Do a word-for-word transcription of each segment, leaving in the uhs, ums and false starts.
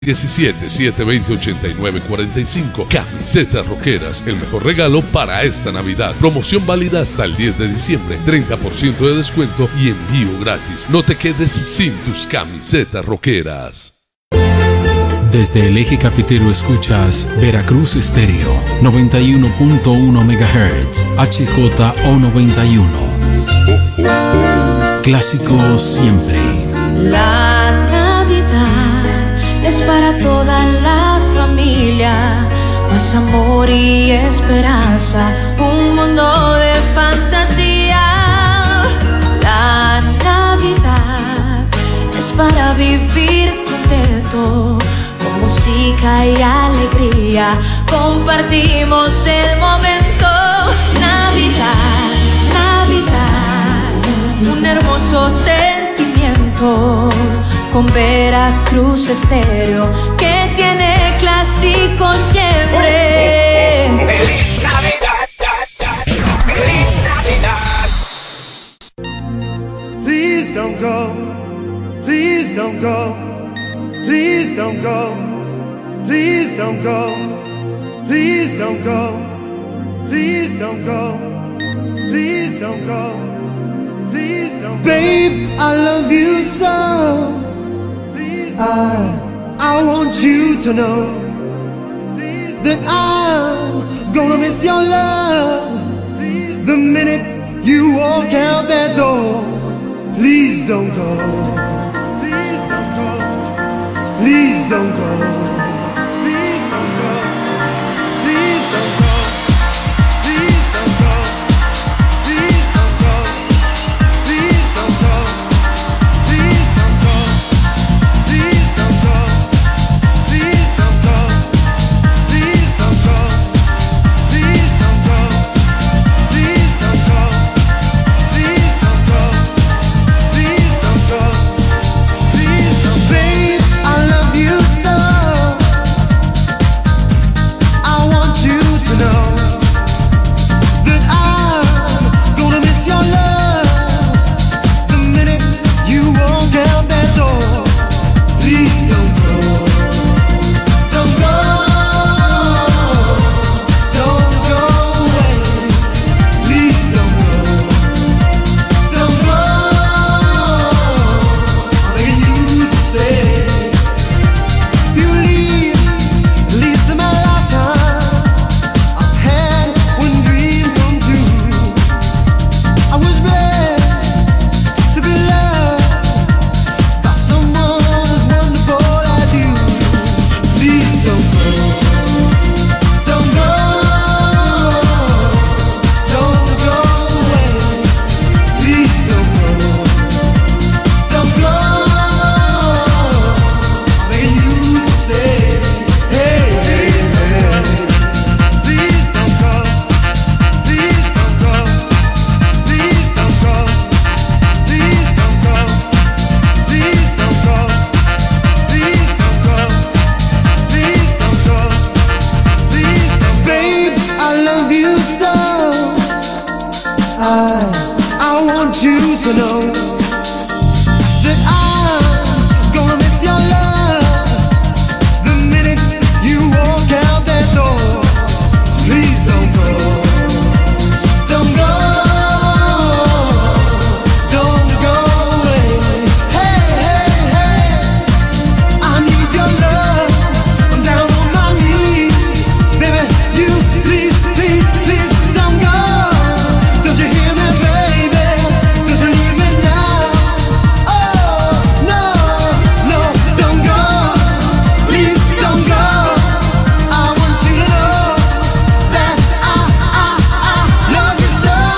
diecisiete, siete veinte, ochenta y nueve cuarenta y cinco. Camisetas Rockeras, el mejor regalo para esta Navidad. Promoción válida hasta el diez de diciembre. treinta por ciento de descuento y envío gratis. No te quedes sin tus camisetas rockeras. Desde el eje cafetero escuchas Veracruz Estéreo noventa y uno punto uno megahertz, H J O noventa y uno. Clásico siempre. La Navidad es para toda la familia, más amor y esperanza, un mundo de fantasía. La Navidad es para vivir contento, con música y alegría, compartimos el momento. Navidad, Navidad, un hermoso sentimiento, con Veracruz Estéreo, que tiene clásico siempre. ¡Feliz Navidad! ¡Feliz Navidad! Please don't go, please don't go, please don't go, please don't go, please don't go, please don't go, please don't go, please don't go. Babe, I love you so. I, I want you to know that I'm gonna miss your love the minute you walk out that door. Please don't go. Please don't go. Please don't go. Please don't go. Please don't go. Please don't go. Please don't go. Please don't go. Please don't go. Please don't go. Please don't go. Please don't go. Please don't go. Please don't go. Please don't go. Please don't go. Please don't. Babe, I love you so. I want you to know that I'm gonna miss your love the minute you walk out that door. Please don't go. Don't go. Don't go away. Please don't go. Don't go. I'm begging you to stay. If you leave, at least in my lifetime, I've had one dream come true. I was blessed to be loved by someone as wonderful as you. Please don't go. Don't go. Don't go away. Please don't go. Don't go. I'm begging you to stay. Hey, hey, hey. Please don't go. Please don't go. Please don't go. Please don't go. Please don't go. Please don't go. Please don't go. Please don't. Babe, I love you so. I I want you to know that I'm gonna miss your love the minute you walk out that door. So please don't go. Don't go. Don't go away. Hey, hey, hey. I need your love. I'm down on my knees. Baby, you please, please, please don't go. Don't you hear me, baby? Don't you leave me now. Oh, no, no, don't go. Please don't go. I want you to know that I, I, I love you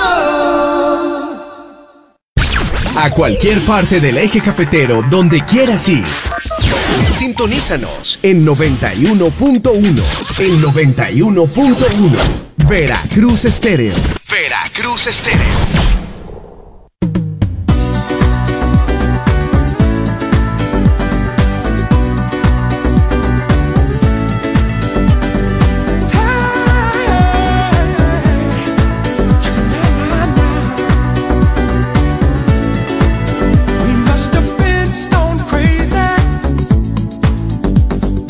so. A cualquier parte del eje cafetero, donde quieras ir. Sintonízanos en noventa y uno punto uno. En noventa y uno punto uno. Veracruz Estéreo. Veracruz Estéreo. We must have been stone crazy.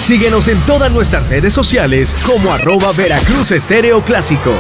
Síguenos en todas nuestras redes sociales como arroba Veracruz Estéreo Clásico.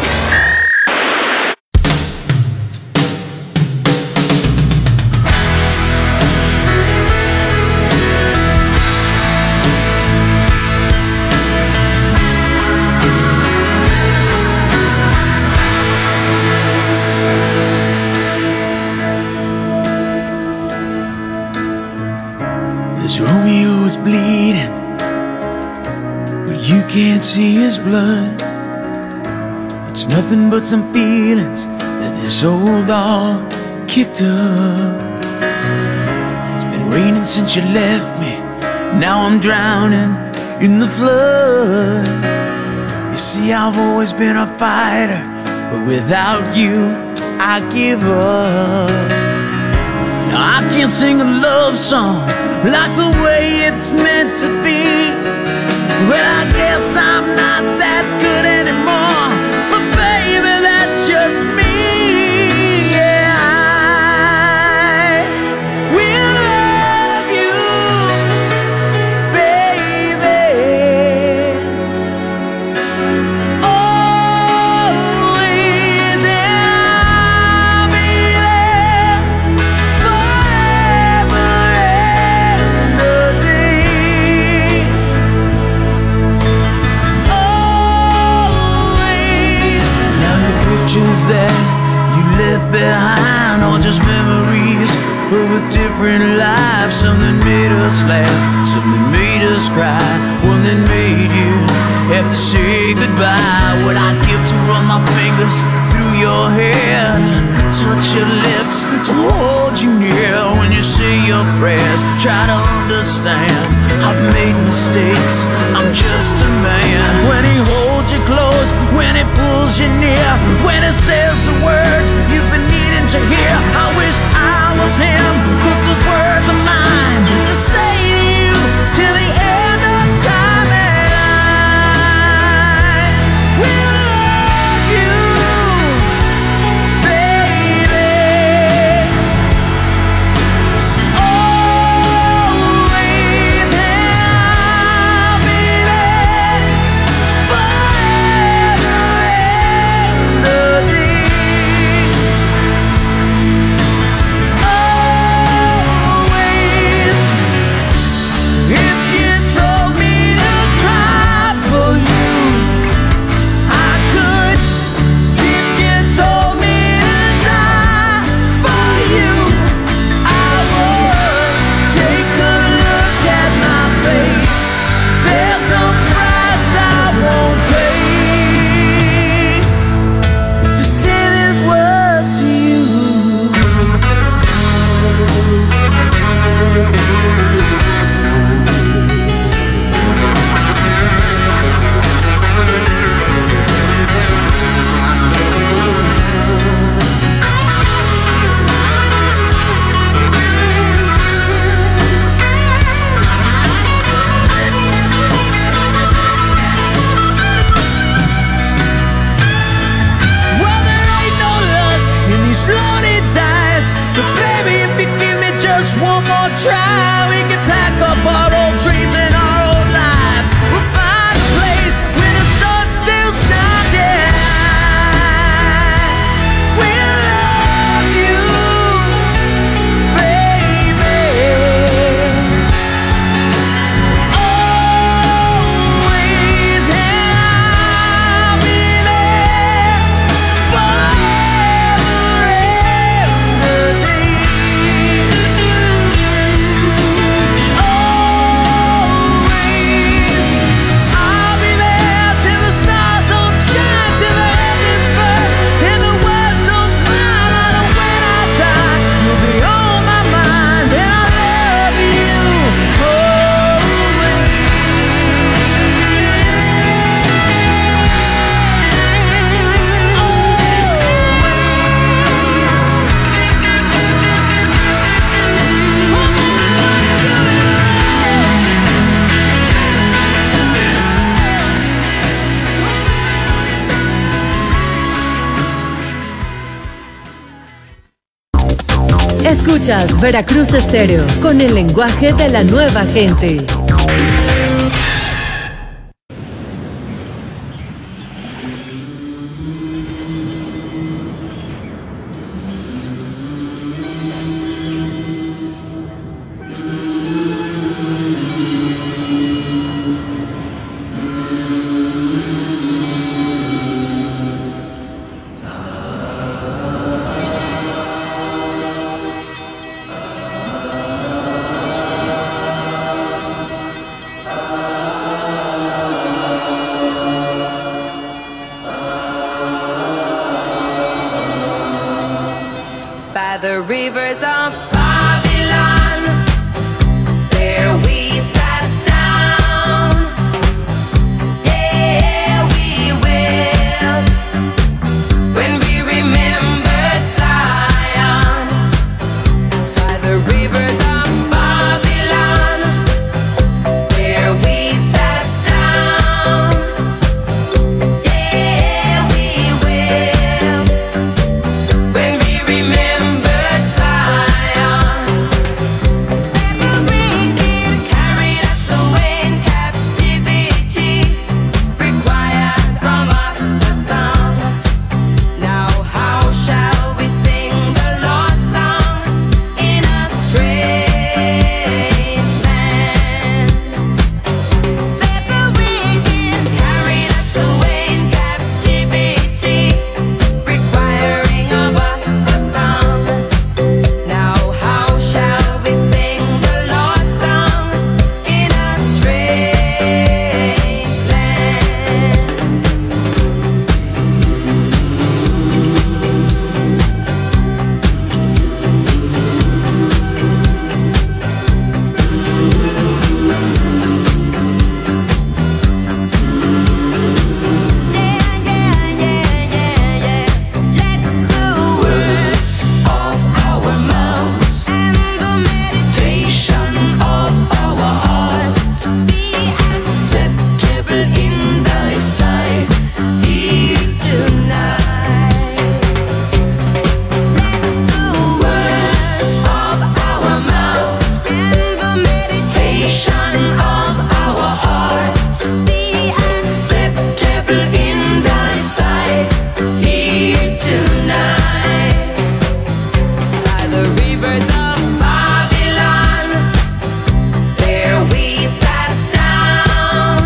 This Romeo is bleeding, but you can't see his blood. It's nothing but some feelings that this old dog kicked up. It's been raining since you left me, now I'm drowning in the flood. You see, I've always been a fighter, but without you, I give up. Now I can't sing a love song like the way it's meant to be. Well, I guess I'm not that good anymore, but baby, that's just me. Yeah, I will love you, baby, always, and I'll be there forever and a day. Always. Now the pictures that you left behind are just memories of a different life. Something made us laugh, something made us cry, one that made you have to say goodbye. What I'd give to run my fingers through your hair, touch your lips, to hold you near. When you say your prayers, try to understand, I've made mistakes, I'm just a man. When he holds you close, when he pulls you near, when he says the words you've been needing to hear, I wish I was him, but those words are mine to say to you till the end of time. And I will love you, baby, always, and I'll be there forever and a day. Always. If you told me to cry for you, I could. If you told me to die for you, I would. Take a look at my face, there's no price I won't pay to say these words to you. Well, there ain't no luck in these lonely dice, but baby, if you give me just one more try, we can pack up our old dreams and our old lives. We'll find a place where the sun still shines. Yeah, we'll love you, baby, always, and I'll be there forever and a day. Always, I'll be there till the stars don't shine, till the heavens burn, and the words don't smile. I know when I die, you'll be on my mind, and I love you always. Escuchas Veracruz Estéreo con el lenguaje de la nueva gente. by the rivers of Babylon, there we sat down. Yeah, we wept when we remembered Zion, by the rivers of Babylon, there we sat down. Yeah, we wept when we remembered Zion. Let the wicked carry us away in captivity, required from us a song. Now how shall we sing the Lord's song in a strange land? Let the wicked carry us away in captivity, requiring of us a song. Now how shall we sing the Lord's song in a strange land? Let the words of our mouths and the meditation of our heart be acceptable in thy sight here tonight. Let the words of our mouths and the meditation of our heart be acceptable in thy sight here tonight. By the rivers of Babylon, there we sat down.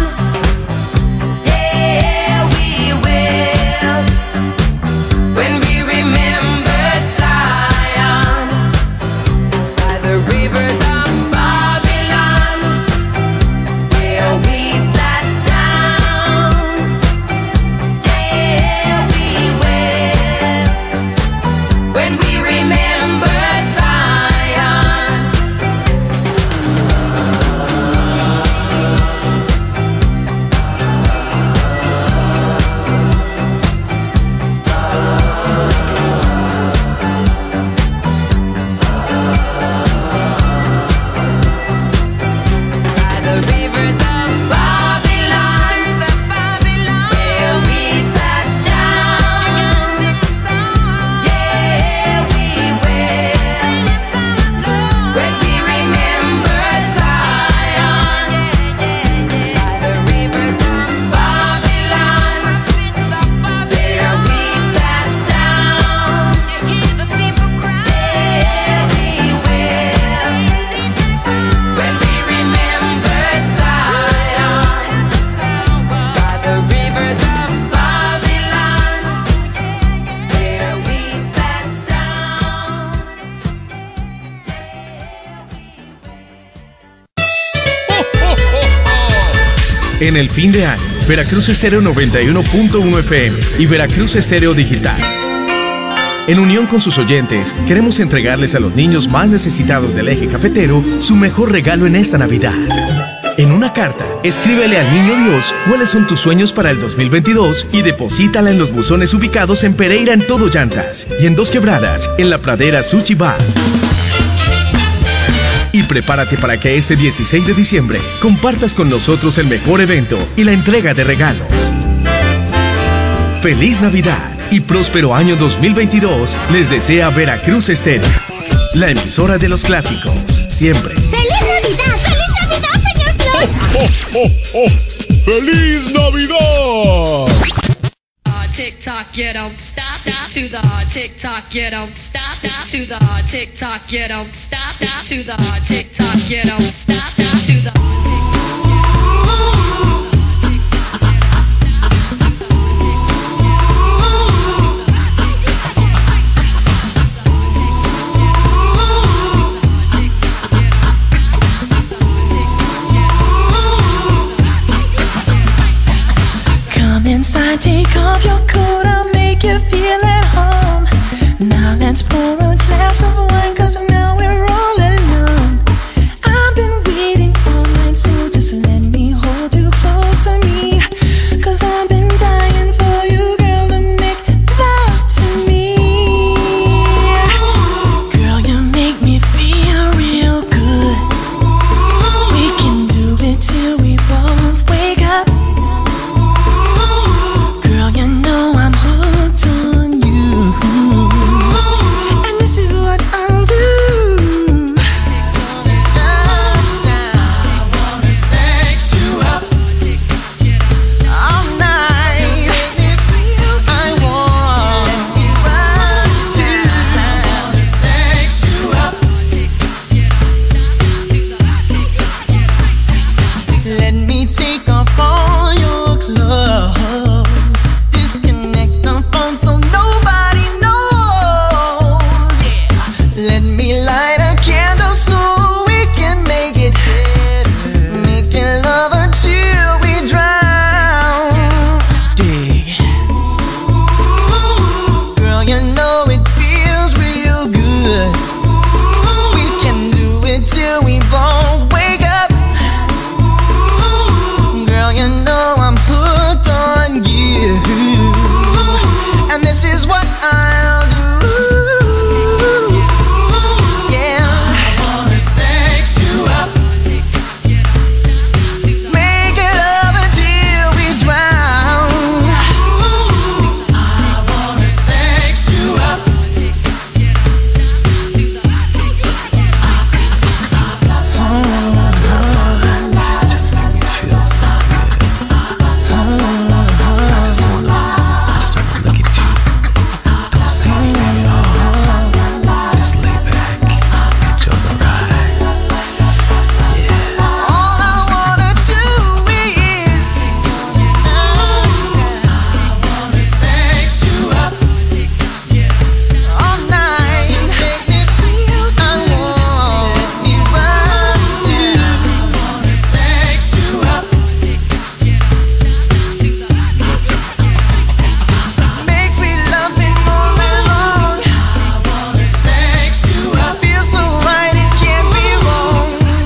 Yeah, we wept when we remembered Zion. By the rivers of Babylon, there we sat down. Yeah, we wept when we remembered Zion. By the rivers of Babylon, where we sat down. Yeah, we wept when we remembered Zion. By the rivers of Babylon, there we sat down. Yeah, we wept when we remembered Zion. By the rivers of Babylon, there we sat down. En el fin de año, Veracruz Estéreo noventa y uno punto uno F M y Veracruz Estéreo Digital. En unión con sus oyentes, queremos entregarles a los niños más necesitados del eje cafetero su mejor regalo en esta Navidad. En una carta, escríbele al Niño Dios cuáles son tus sueños para el dos mil veintidós y deposítala en los buzones ubicados en Pereira en Todo Llantas y en Dos Quebradas, en la Pradera Sushi Bar. Y prepárate para que este dieciséis de diciembre compartas con nosotros el mejor evento y la entrega de regalos. Feliz Navidad y próspero año dos mil veintidós les desea Veracruz Estéreo, la emisora de los clásicos, siempre. ¡Feliz Navidad! ¡Feliz Navidad, señor Claus! ¡Oh, oh, oh! ¡Feliz Navidad! Tick tock, you don't stop. Stop to the hard tick tock, you don't stop. Stop to the hard tick tock, you don't stop. Stop to the hard tick tock, you don't stop. Stop to the Come inside, take off your coat, I'll make you feel at home. Now let's pour a glass glass of wine, cause now we're all alone. I've been waiting all night, so just let me hold you close to me, cause I've been dying for you, girl, to make love to me. Girl, you make me feel real good. We can do it till we both wake up. Girl, you know I'm hooked on you, and this is what I'll do. I wanna sex you up all night. I want you to. I wanna sex you up. Let me take off all your clothes. Disconnect the phone so nobody knows. Yeah. Let me light a candle so we can make it. Making love until we drown. Dig. Girl, you know it feels real good. We can do it till we both wake up. Girl, you know I'm hooked on you, and this is what I'll do. Yeah, I wanna sex you up. Make it love until we drown. I wanna sex you up. Just make me feel so good. I just wanna, I just wanna look at you. Don't say anything at all. Just lay back, enjoy the ride. Yeah. All I wanna do is I wanna sex you up all night. Make me feel I want me right too. I wanna sex you up. Makes me love it all night long. I wanna sex you up. Feels so right, it can't be wrong.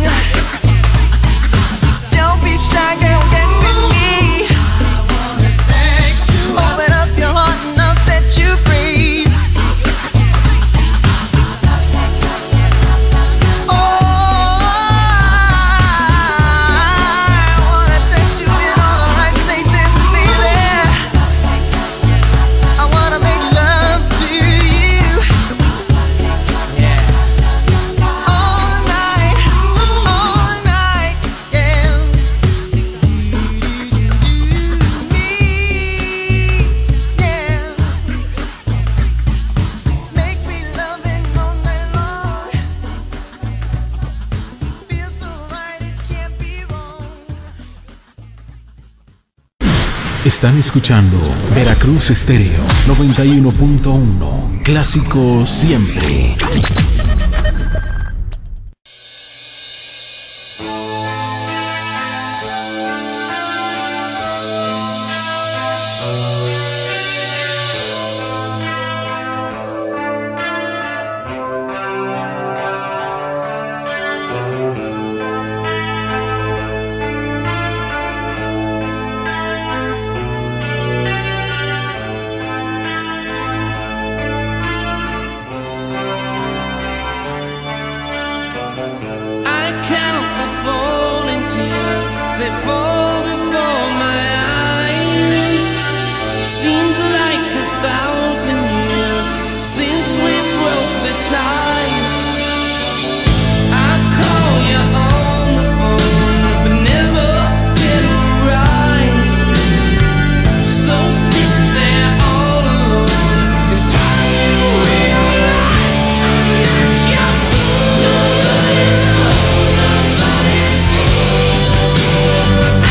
Don't be shy, girl, get with me. I wanna sex you up. Open up your heart and I'll set you free. Oh, I wanna touch you in all the right places, baby. I wanna make love to you. All night, all night, yeah. Yeah. Makes me love it all night long. Feels so right, it can't be wrong. Están escuchando Veracruz Estéreo noventa y uno punto uno. Clásico siempre. I count the falling tears, they fall before my eyes. Seems like a thousand years since we broke the ties. I call you on the phone, but never get a rise. So sit there all alone, it's time you realize that you're fool. Nobody's fool, nobody's fool.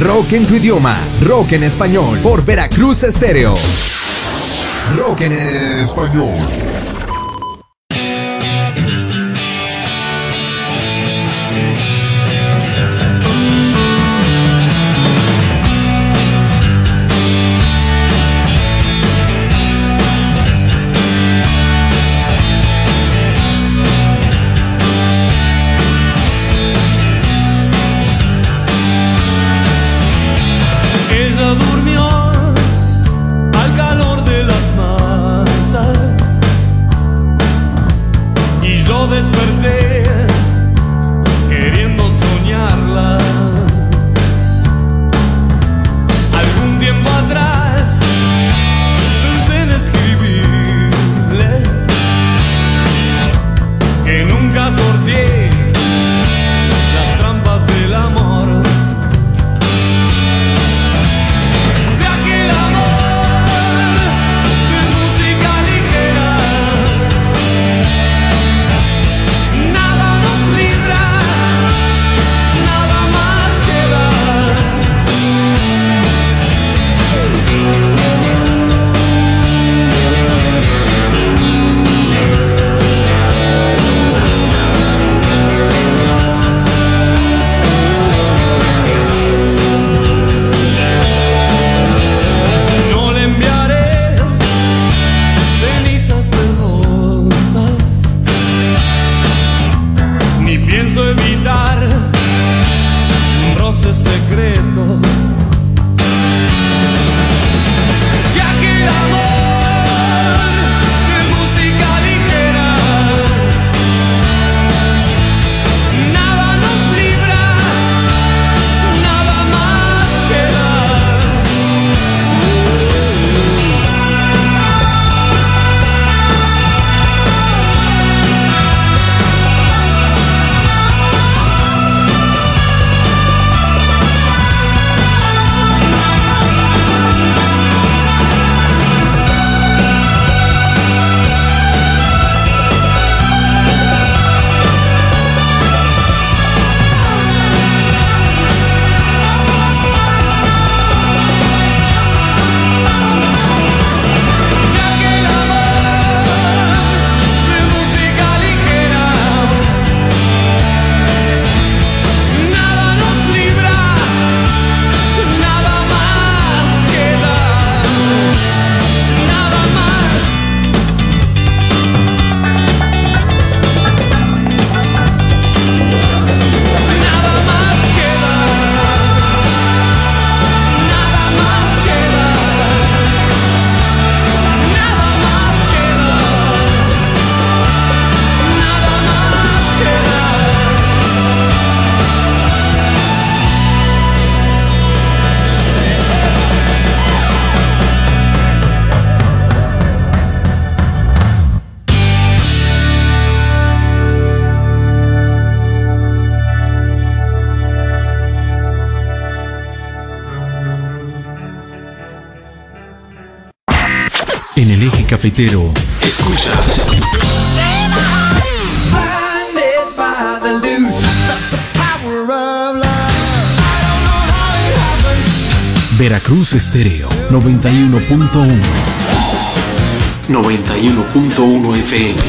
Rock en tu idioma, rock en español, por Veracruz Estéreo. Rock en español. En el eje cafetero, escuchas Veracruz Estéreo noventa y uno punto uno. noventa y uno punto uno F M.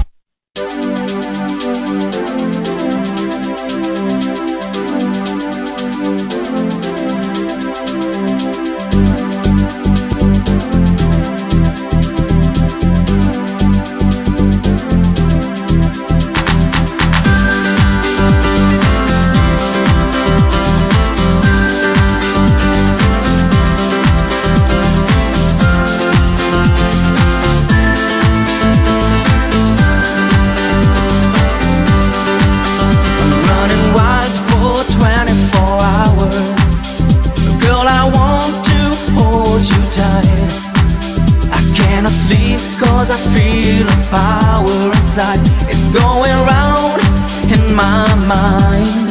It's going round in my mind.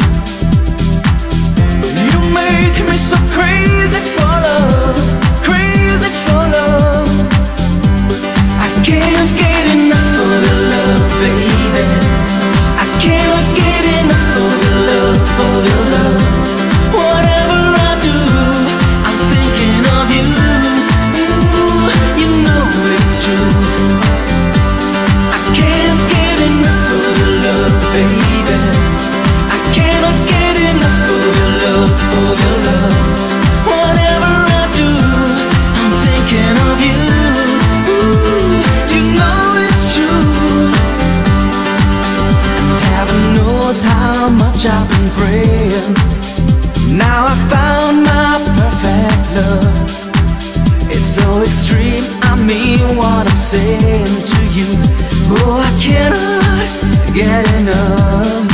You make me so crazy for love, crazy for love. I can't get enough of your love, baby. I cannot get enough of your love, of your love. Whatever I do, saying to you, oh, I cannot get enough.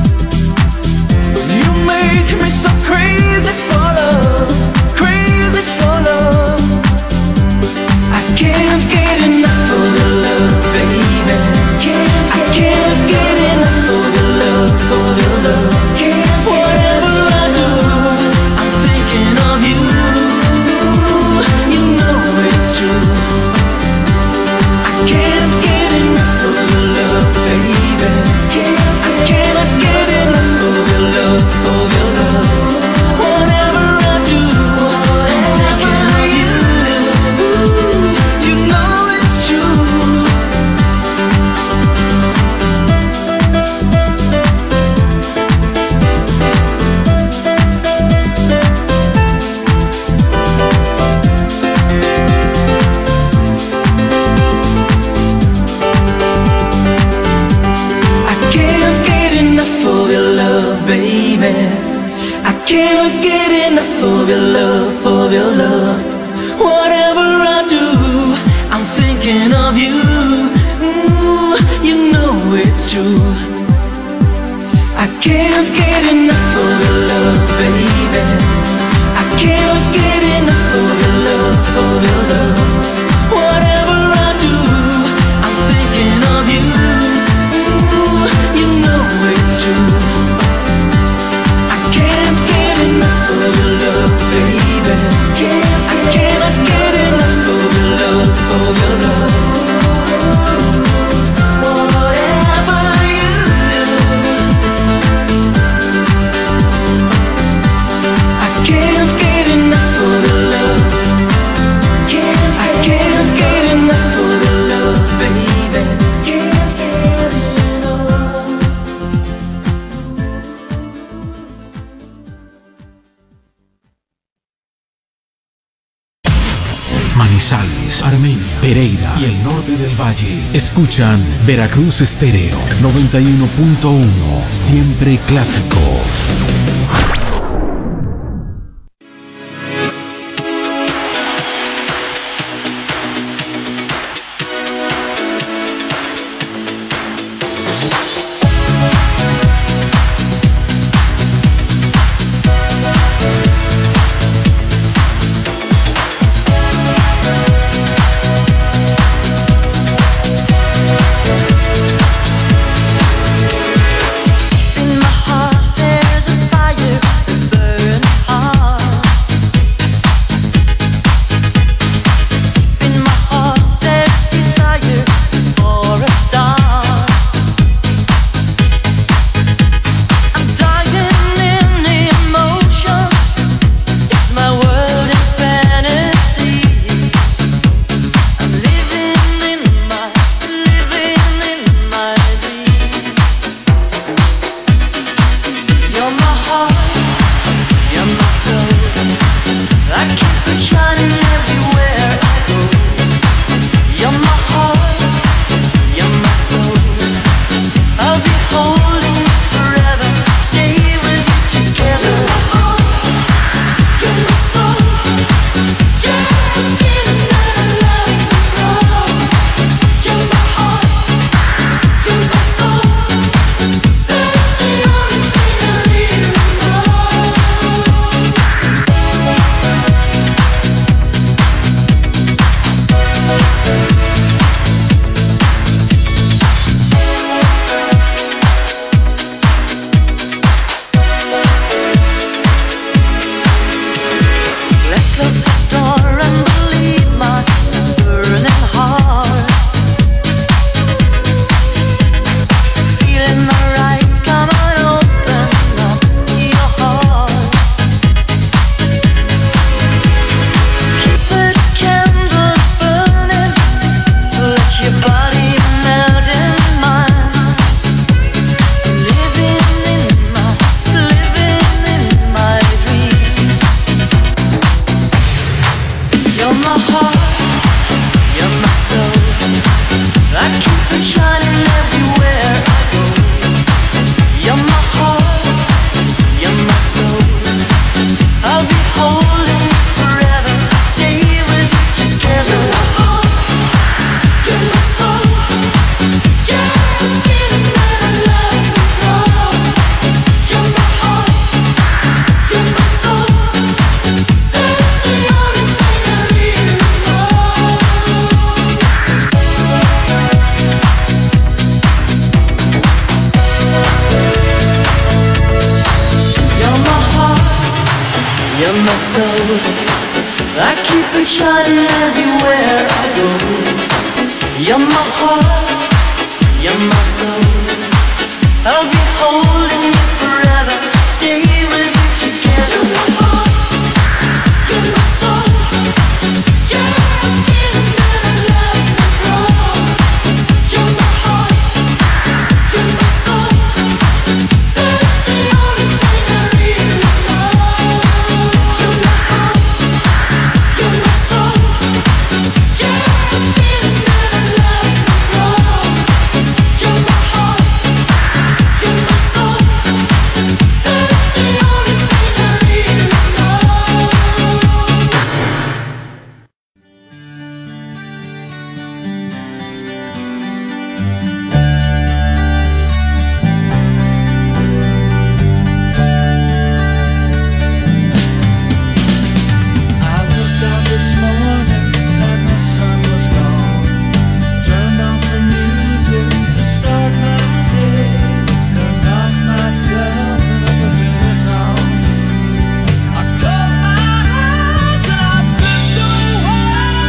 You make me so crazy for love, crazy for love. I can't get enough of your love, baby. Can't, I can't get enough of your love, of your love. Can't, whatever I do, I'm thinking of you. You know it's true. I can't get enough of your love, baby. Can't, I cannot get enough of your love, of your love. Whatever I do, I'm thinking of you. You know it's true. I can't get enough of your love, baby. I cannot get enough of your love, of your love. Whatever I do, I'm thinking of you. Ooh, you know it's true. I can't get enough of your love, baby. I cannot get enough of your love, of your love. Whatever I do, I'm thinking of you. Ooh, you know it's true. I can't get enough of your love, baby. Can't, I cannot get enough of your love, of your love. Whatever you do, I can't get enough of your love. Can't, I can't get enough of your love, baby. Can't get enough. Manizales, Armenia, Pereira y el norte del valle escuchan Veracruz Estéreo noventa y uno punto uno, siempre clásicos. In my heart there's a fire burning hard. In my heart there's desire for a star. I'm dying in emotion. It's my world in fantasy. I'm living in my, living in my dream. You're my heart, you're my soul. I keep it shining everywhere I go. You're my heart, you're my soul. I'll be holding you forever, stay with you together. You're my soul, yeah, I'm feeling that I love you more. You're my heart, you're my soul. That's the only thing I really know. Let's close the door and believe my burning heart. Feeling alright, come on, open up your heart. Keep the candles burning, let your body melt in mine. Living in my, living in my dreams. You're my heart, you're my soul. I keep it shining everywhere I go. You're my heart, you're my soul. I'll be holding you forever, stay with you together. You're I keep it shining everywhere I go. You're my heart, you're my soul. I'll be holding you forever, stay with you together. You're my heart, you're my soul. You're the feeling that I love and grow. You're my heart, you're my soul. That's the only thing I really know. You're my heart, you're my soul. You're the feeling that I love and grow. You're my heart, you're my soul. That's the only thing I really know. I woke up this morning and the sun was gone. Turned on some music to start my day, and lost myself in a familiar song. I closed my eyes and I slipped away.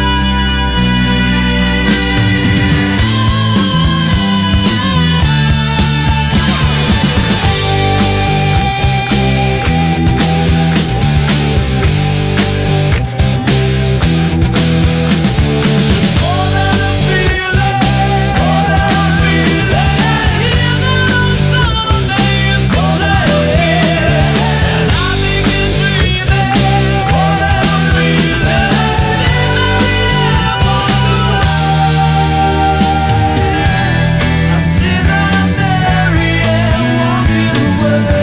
It's more than a feeling, more than a feeling. Even on Sundays, more than a feeling. And I begin dreaming, more than a feeling. I see that Mary Ann walking away.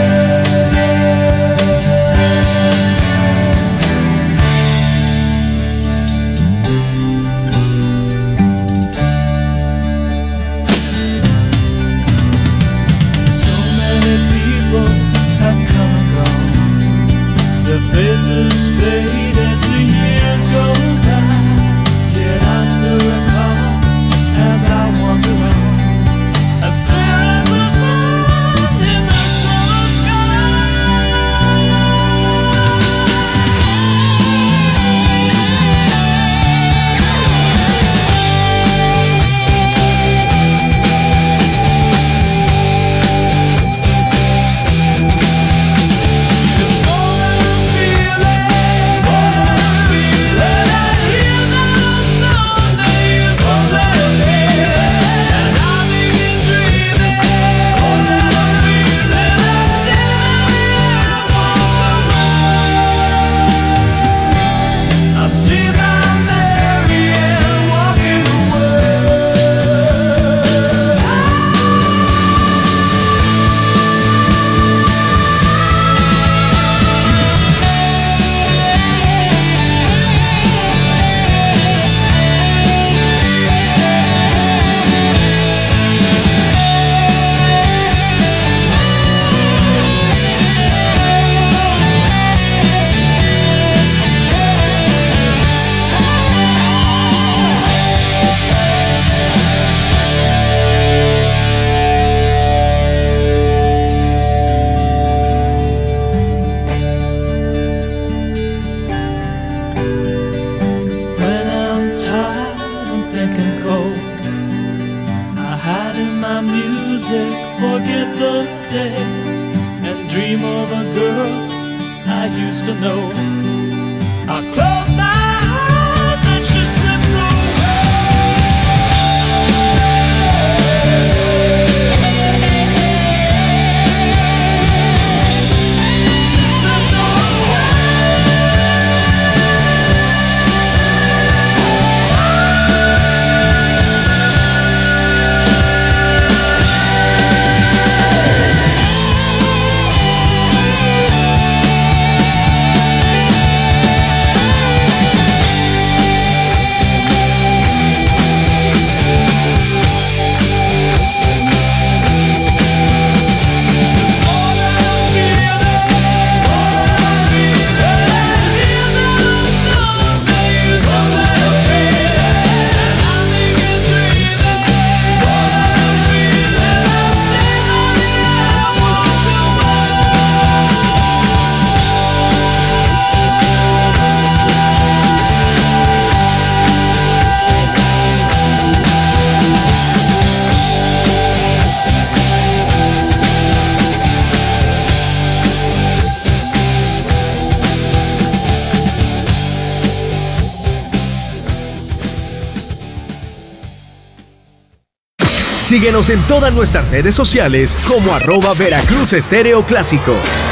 So many people have come and gone. Their faces fade as the years go by. Yet I still recall as I wander on, as clear as the sun in the summer It's more than a feeling, more than a feeling. Even on Sundays, more than a feeling. And I begin dreaming, more than a feeling. I see my Mary Ann walking away. When I'm tired and thinking cold, I hide in my music, forget the day, and dream of a girl I used to know. I close my eyes and she slipped away. She slipped away. Síguenos en todas nuestras redes sociales como arroba Veracruz Estéreo Clásico.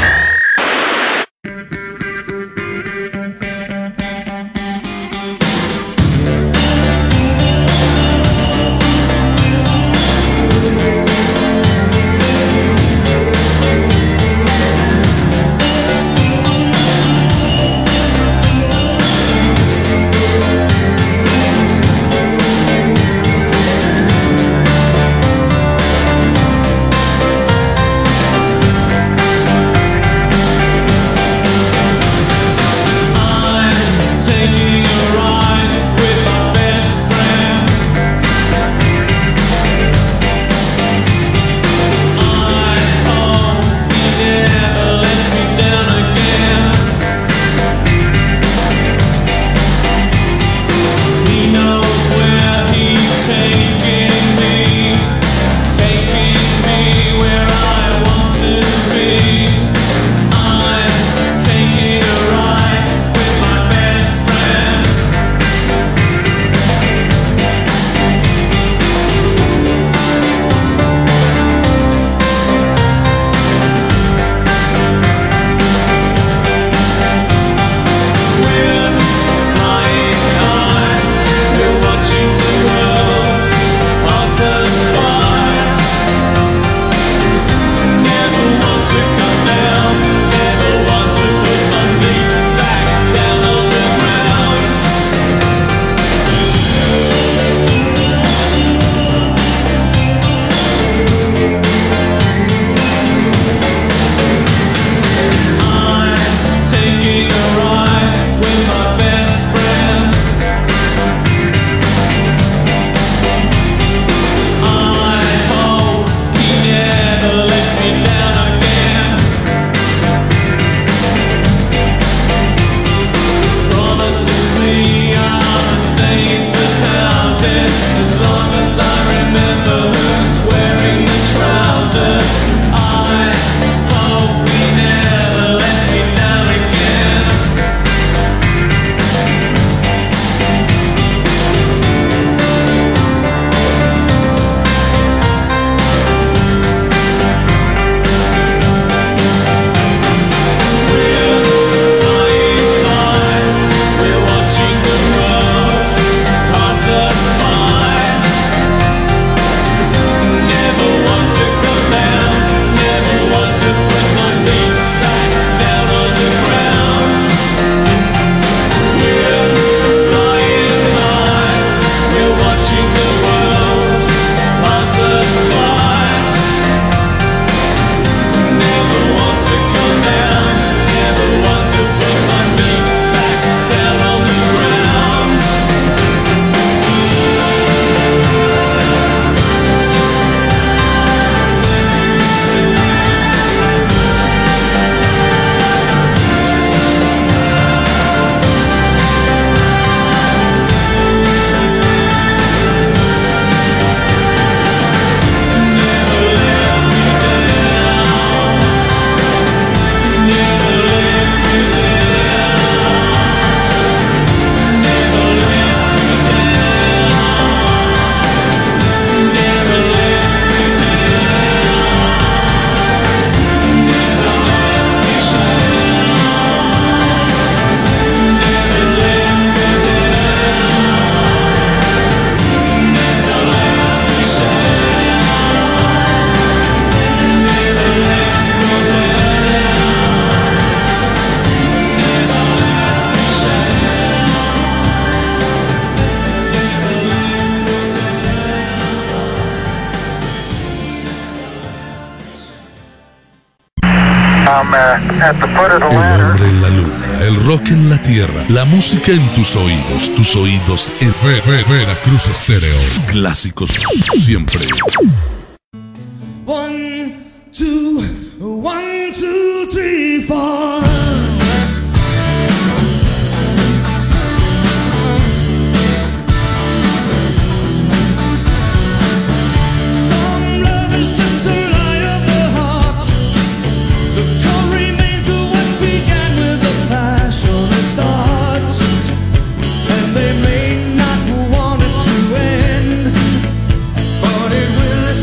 El hombre en la luna, el rock en la tierra, la música en tus oídos, tus oídos en Ver, Ver, Veracruz Estéreo. Clásicos siempre. One, two, one, two, three, four. But it will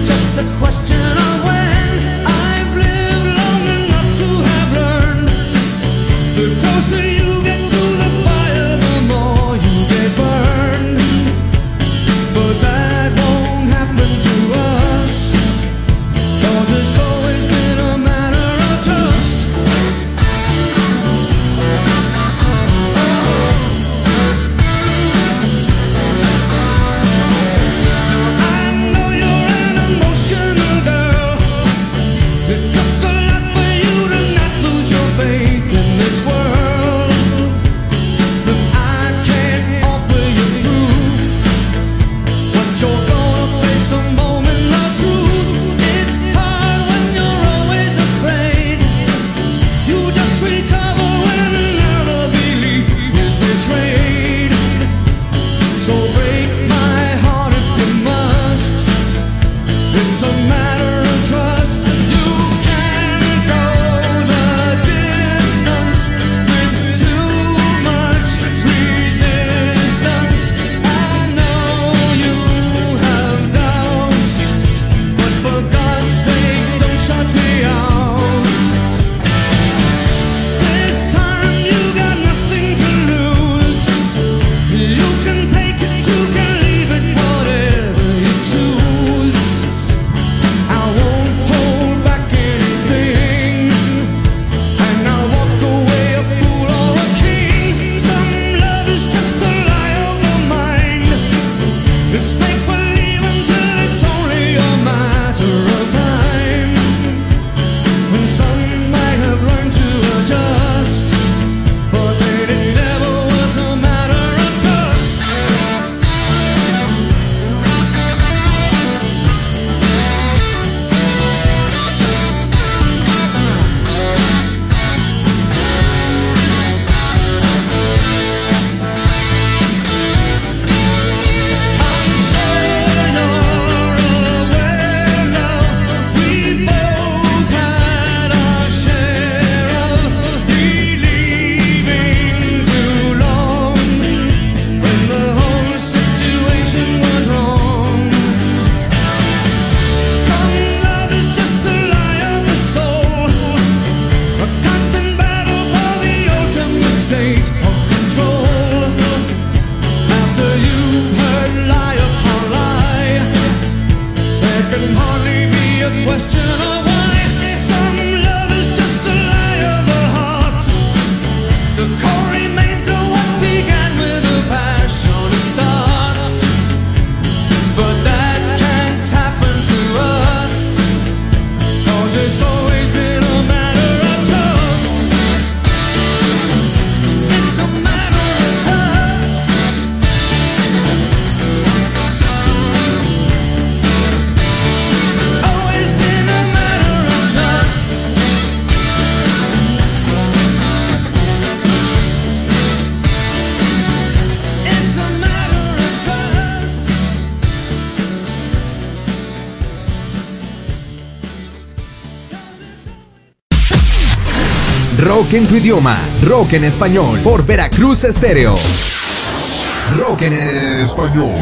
Rock en tu idioma, rock en español, por Veracruz Estéreo. Rock en español.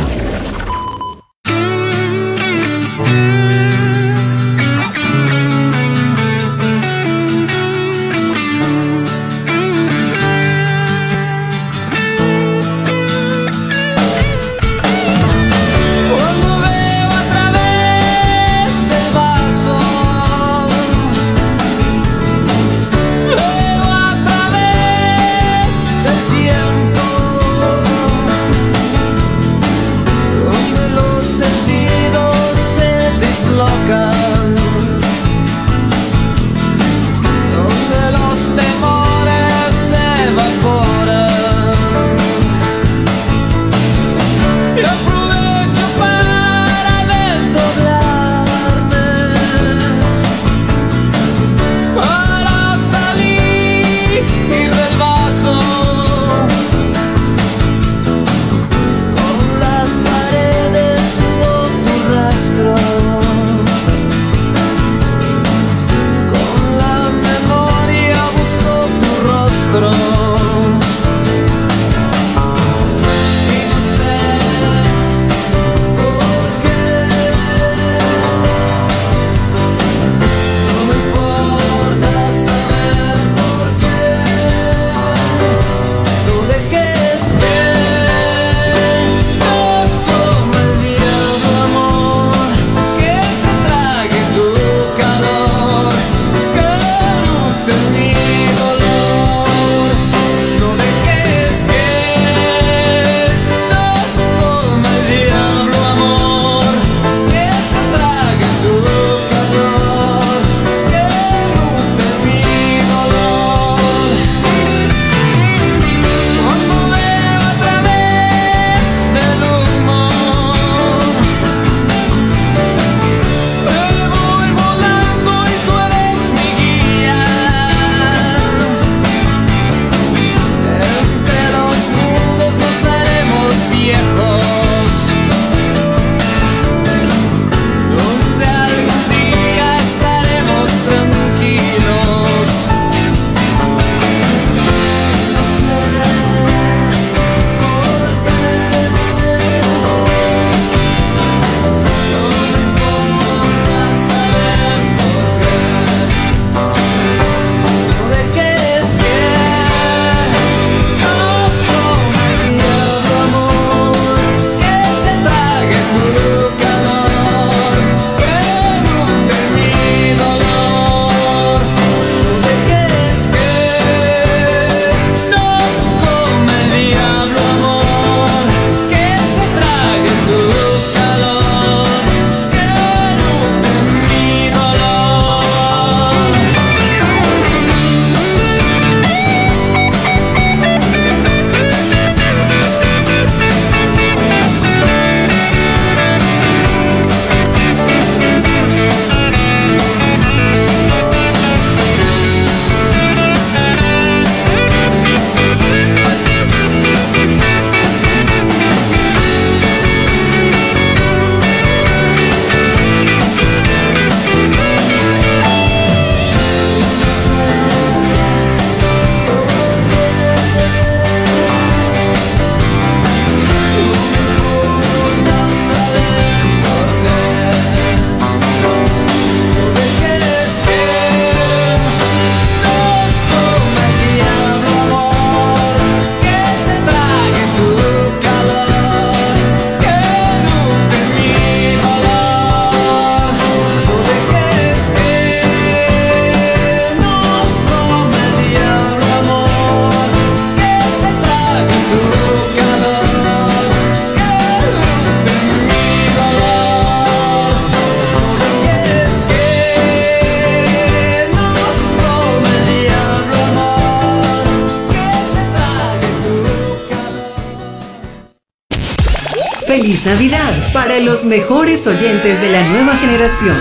Feliz Navidad para los mejores oyentes de la nueva generación.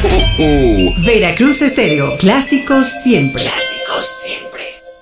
Veracruz Estéreo, clásicos siempre. Clásicos siempre.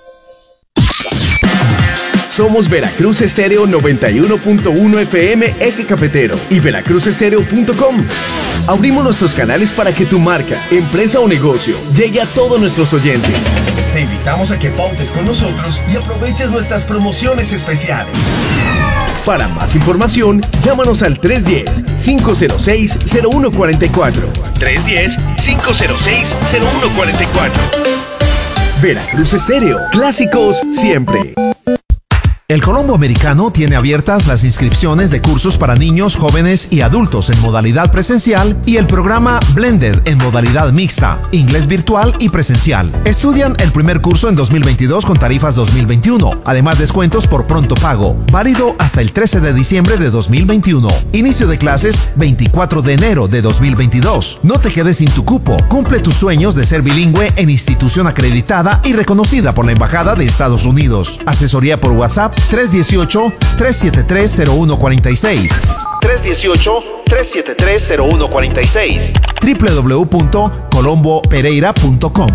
Somos Veracruz Estéreo noventa y uno punto uno F M Eje Cafetero y veracruz estéreo punto com. Abrimos nuestros canales para que tu marca, empresa o negocio llegue a todos nuestros oyentes. Te invitamos a que pautes con nosotros y aproveches nuestras promociones especiales. Para más información, llámanos al tres uno cero, cinco cero seis, cero uno cuatro cuatro. tres uno cero, cinco cero seis, cero uno cuatro cuatro. Veracruz Estéreo. Clásicos siempre. El Colombo Americano tiene abiertas las inscripciones de cursos para niños, jóvenes y adultos en modalidad presencial y el programa Blended en modalidad mixta, inglés virtual y presencial. Estudian el primer curso en dos mil veintidós con tarifas dos mil veintiuno, además descuentos por pronto pago, válido hasta el trece de diciembre de dos mil veintiuno. Inicio de clases veinticuatro de enero de dos mil veintidós. No te quedes sin tu cupo. Cumple tus sueños de ser bilingüe en institución acreditada y reconocida por la Embajada de Estados Unidos. Asesoría por WhatsApp tres uno ocho, tres siete tres, cero uno cuatro seis. tres uno ocho, tres siete tres, cero uno cuatro seis. doble u doble u doble u punto colombo pereira punto com.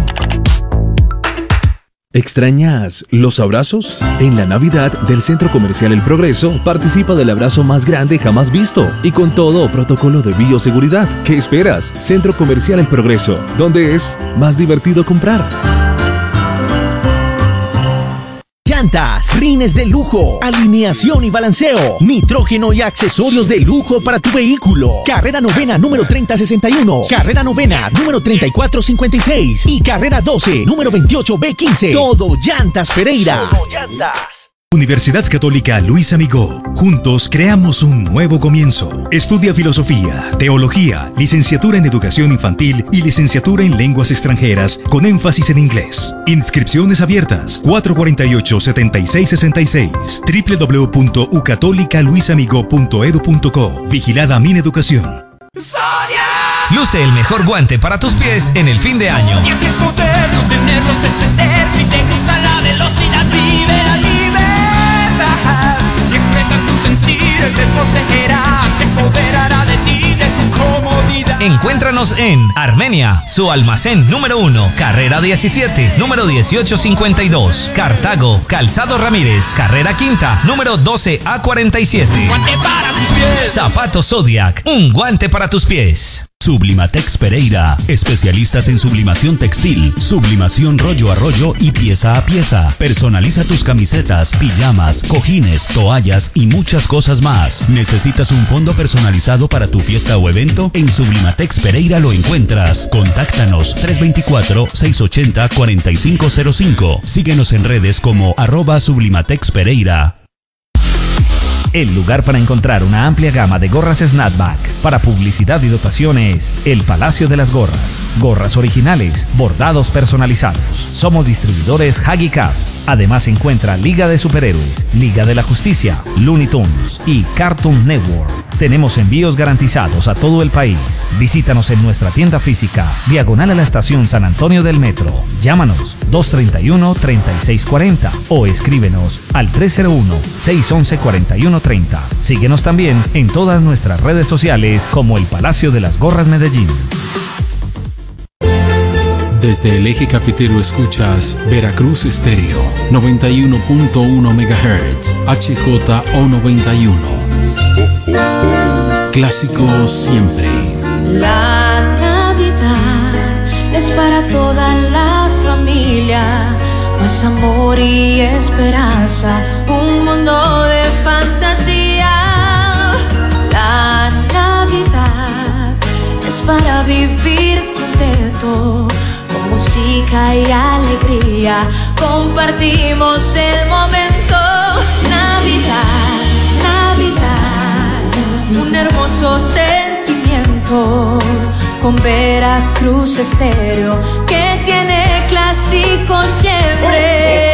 ¿Extrañas los abrazos? En la Navidad del Centro Comercial El Progreso participa del abrazo más grande jamás visto y con todo protocolo de bioseguridad. ¿Qué esperas? Centro Comercial El Progreso, donde es más divertido comprar. Llantas, rines de lujo, alineación y balanceo, nitrógeno y accesorios de lujo para tu vehículo. Carrera novena número treinta sesenta y uno, carrera novena número treinta y cuatro cincuenta y seis y carrera doce número veintiocho B quince. Todo Llantas Pereira. Todo Llantas. Universidad Católica Luis Amigó. Juntos creamos un nuevo comienzo. Estudia filosofía, teología, licenciatura en educación infantil y licenciatura en lenguas extranjeras con énfasis en inglés. Inscripciones abiertas cuatro cuatro ocho, siete seis seis seis. doble u doble u doble u punto u católica luis amigo punto edu punto co. Vigilada Mineducación. Luce el mejor guante para tus pies en el fin de año. Y es poder no tenerlos es ceder. Si te gusta la velocidad, vive la libertad. Y expresa tu sentir, el se poseerá, se apoderará de ti, de tu comodidad. Encuéntranos en Armenia, su almacén número uno, carrera diecisiete, número dieciocho cincuenta y dos. Cartago, Calzado Ramírez, carrera quinta, número doce A cuarenta y siete. Guante para tus pies. Zapatos Zodiac, un guante para tus pies. Sublimatex Pereira, especialistas en sublimación textil, sublimación rollo a rollo y pieza a pieza. Personaliza tus camisetas, pijamas, cojines, toallas y muchas cosas más. ¿Necesitas un fondo personalizado para tu fiesta o evento? En Sublimatex Pereira lo encuentras. Contáctanos tres dos cuatro, seis ocho cero, cuatro cinco cero cinco. Síguenos en redes como arroba Sublimatex Pereira. El lugar para encontrar una amplia gama de gorras Snapback para publicidad y dotaciones, el Palacio de las Gorras. Gorras originales, bordados personalizados. Somos distribuidores Huggy Caps. Además se encuentra Liga de Superhéroes, Liga de la Justicia, Looney Tunes y Cartoon Network. Tenemos envíos garantizados a todo el país. Visítanos en nuestra tienda física, diagonal a la estación San Antonio del Metro. Llámanos dos tres uno, tres seis cuatro cero o escríbenos al tres cero uno, seis uno uno, cuatro uno tres cero. Síguenos también en todas nuestras redes sociales como el Palacio de las Gorras Medellín. Desde el eje cafetero escuchas Veracruz Estéreo noventa y uno punto uno megahertz, H J O noventa y uno. Clásicos siempre. La Navidad es para toda la familia, más amor y esperanza, un mundo de fantasía. La Navidad es para vivir contento, con música y alegría, compartimos el momento. Navidad, Navidad, un hermoso sentimiento, con Veracruz Estéreo, que tiene clásicos siempre.